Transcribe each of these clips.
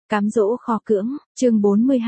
Cám dỗ khó cưỡng, chương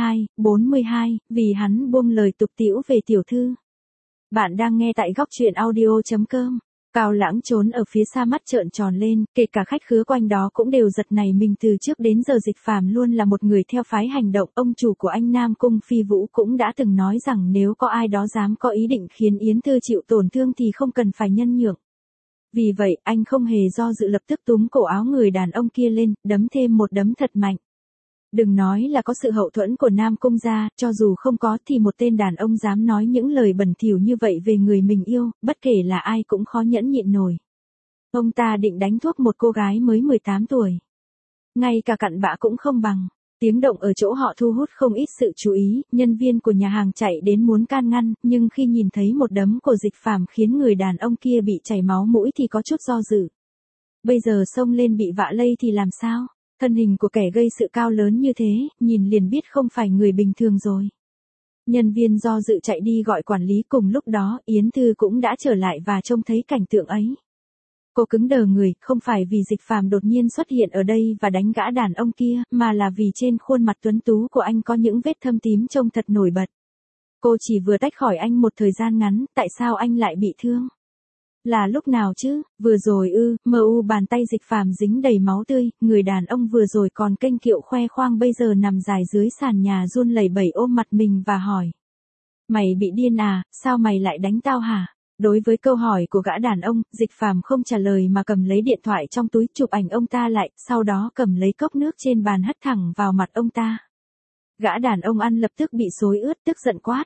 42, vì hắn buông lời tục tĩu về tiểu thư. Bạn đang nghe tại góc truyện audio.com. Cao Lãng trốn ở phía xa mắt trợn tròn lên, kể cả khách khứa quanh đó cũng đều giật nảy mình. Từ trước đến giờ Dịch Phàm luôn là một người theo phái hành động. Ông chủ của anh Nam Cung Phi Vũ cũng đã từng nói rằng nếu có ai đó dám có ý định khiến Yến Thư chịu tổn thương thì không cần phải nhân nhượng. Vì vậy, anh không hề do dự lập tức túm cổ áo người đàn ông kia lên, đấm thêm một đấm thật mạnh. Đừng nói là có sự hậu thuẫn của Nam Cung gia, cho dù không có thì một tên đàn ông dám nói những lời bẩn thỉu như vậy về người mình yêu, bất kể là ai cũng khó nhẫn nhịn nổi. Ông ta định đánh thuốc một cô gái mới 18 tuổi. Ngay cả cặn bã cũng không bằng. Tiếng động ở chỗ họ thu hút không ít sự chú ý, nhân viên của nhà hàng chạy đến muốn can ngăn, nhưng khi nhìn thấy một đấm của Dịch Phàm khiến người đàn ông kia bị chảy máu mũi thì có chút do dự. Bây giờ xông lên bị vạ lây thì làm sao? Thân hình của kẻ gây sự cao lớn như thế, nhìn liền biết không phải người bình thường rồi. Nhân viên do dự chạy đi gọi quản lý, cùng lúc đó Yến Thư cũng đã trở lại và trông thấy cảnh tượng ấy. Cô cứng đờ người, không phải vì Dịch Phàm đột nhiên xuất hiện ở đây và đánh gã đàn ông kia, mà là vì trên khuôn mặt tuấn tú của anh có những vết thâm tím trông thật nổi bật. Cô chỉ vừa tách khỏi anh một thời gian ngắn, tại sao anh lại bị thương? Là lúc nào chứ? Vừa rồi ư? Bàn tay Dịch Phàm dính đầy máu tươi, người đàn ông vừa rồi còn kênh kiệu khoe khoang bây giờ nằm dài dưới sàn nhà run lẩy bẩy ôm mặt mình và hỏi. Mày bị điên à, sao mày lại đánh tao hả? Đối với câu hỏi của gã đàn ông, Dịch Phàm không trả lời mà cầm lấy điện thoại trong túi chụp ảnh ông ta lại, sau đó cầm lấy cốc nước trên bàn hất thẳng vào mặt ông ta. Gã đàn ông ăn lập tức bị xối ướt, tức giận quát.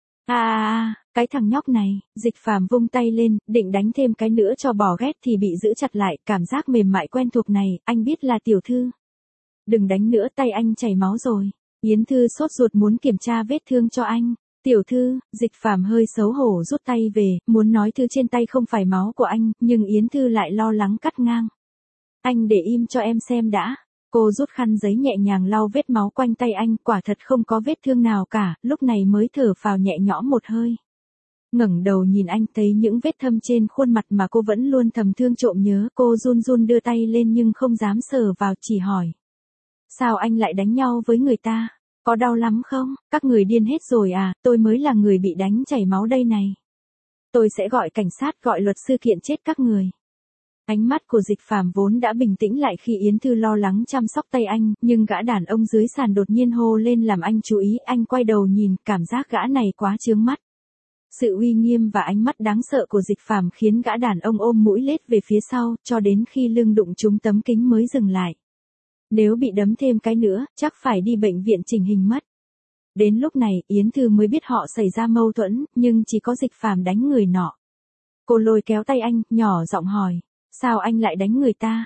Cái thằng nhóc này. Dịch Phàm vung tay lên, định đánh thêm cái nữa cho bỏ ghét thì bị giữ chặt lại, cảm giác mềm mại quen thuộc này, anh biết là tiểu thư. Đừng đánh nữa, tay anh chảy máu rồi. Yến Thư sốt ruột muốn kiểm tra vết thương cho anh. Tiểu thư, Dịch Phàm hơi xấu hổ rút tay về, muốn nói thứ trên tay không phải máu của anh, nhưng Yến Thư lại lo lắng cắt ngang. Anh để im cho em xem đã. Cô rút khăn giấy nhẹ nhàng lau vết máu quanh tay anh, quả thật không có vết thương nào cả, lúc này mới thở phào nhẹ nhõm một hơi. Ngẩng đầu nhìn anh thấy những vết thâm trên khuôn mặt mà cô vẫn luôn thầm thương trộm nhớ, cô run run đưa tay lên nhưng không dám sờ vào, chỉ hỏi. Sao anh lại đánh nhau với người ta? Có đau lắm không? Các người điên hết rồi à, tôi mới là người bị đánh chảy máu đây này. Tôi sẽ gọi cảnh sát, gọi luật sư kiện chết các người. Ánh mắt của Dịch Phàm vốn đã bình tĩnh lại khi Yến Thư lo lắng chăm sóc tay anh, nhưng gã đàn ông dưới sàn đột nhiên hô lên làm anh chú ý, anh quay đầu nhìn, cảm giác gã này quá chướng mắt. Sự uy nghiêm và ánh mắt đáng sợ của Dịch Phàm khiến gã đàn ông ôm mũi lết về phía sau, cho đến khi lưng đụng trúng tấm kính mới dừng lại. Nếu bị đấm thêm cái nữa, chắc phải đi bệnh viện chỉnh hình mất. Đến lúc này, Yến Thư mới biết họ xảy ra mâu thuẫn, nhưng chỉ có Dịch Phàm đánh người nọ. Cô lôi kéo tay anh, nhỏ giọng hỏi. Sao anh lại đánh người ta?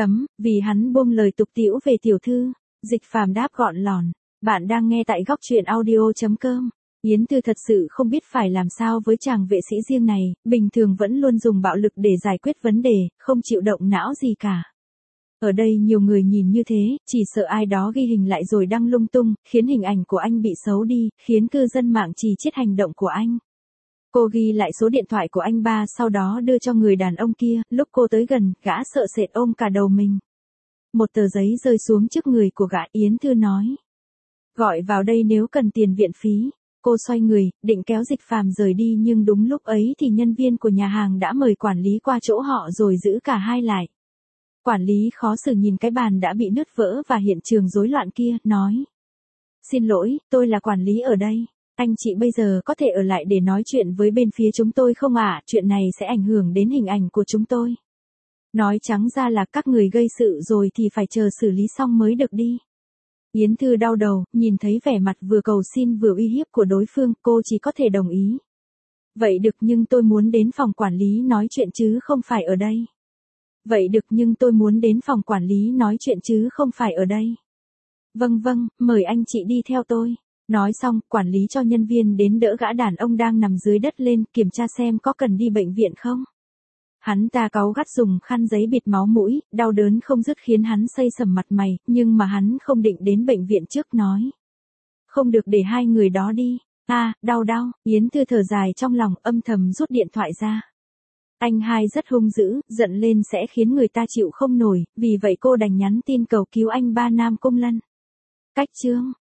Vì hắn buông lời tục tĩu về tiểu thư. Dịch Phàm đáp gọn lòn. Bạn đang nghe tại góc truyện audio.com. Yến Thư thật sự không biết phải làm sao với chàng vệ sĩ riêng này, bình thường vẫn luôn dùng bạo lực để giải quyết vấn đề, không chịu động não gì cả. Ở đây nhiều người nhìn như thế, chỉ sợ ai đó ghi hình lại rồi đăng lung tung, khiến hình ảnh của anh bị xấu đi, khiến cư dân mạng chỉ trích hành động của anh. Cô ghi lại số điện thoại của anh ba, sau đó đưa cho người đàn ông kia, lúc cô tới gần, gã sợ sệt ôm cả đầu mình. Một tờ giấy rơi xuống trước người của gã, Yến Thư nói. Gọi vào đây nếu cần tiền viện phí. Cô xoay người, định kéo Dịch Phàm rời đi nhưng đúng lúc ấy thì nhân viên của nhà hàng đã mời quản lý qua chỗ họ rồi giữ cả hai lại. Quản lý khó xử nhìn cái bàn đã bị nứt vỡ và hiện trường rối loạn kia, nói. Xin lỗi, tôi là quản lý ở đây. Anh chị bây giờ có thể ở lại để nói chuyện với bên phía chúng tôi không ạ? Chuyện này sẽ ảnh hưởng đến hình ảnh của chúng tôi. Nói trắng ra là các người gây sự rồi thì phải chờ xử lý xong mới được đi. Yến Thư đau đầu, nhìn thấy vẻ mặt vừa cầu xin vừa uy hiếp của đối phương, cô chỉ có thể đồng ý. Vậy được, nhưng tôi muốn đến phòng quản lý nói chuyện chứ không phải ở đây. Vậy được, nhưng tôi muốn đến phòng quản lý nói chuyện chứ không phải ở đây. Vâng, mời anh chị đi theo tôi. Nói xong, quản lý cho nhân viên đến đỡ gã đàn ông đang nằm dưới đất lên, kiểm tra xem có cần đi bệnh viện không. Hắn ta cáu gắt dùng khăn giấy bịt máu mũi, đau đớn không dứt khiến hắn xây sầm mặt mày, nhưng mà hắn không định đến bệnh viện trước, nói. Không được, để hai người đó đi. Đau. Yến Thư thở dài trong lòng, âm thầm rút điện thoại ra. Anh hai rất hung dữ, giận lên sẽ khiến người ta chịu không nổi, vì vậy cô đành nhắn tin cầu cứu anh ba Nam Cung Lân. Cách chương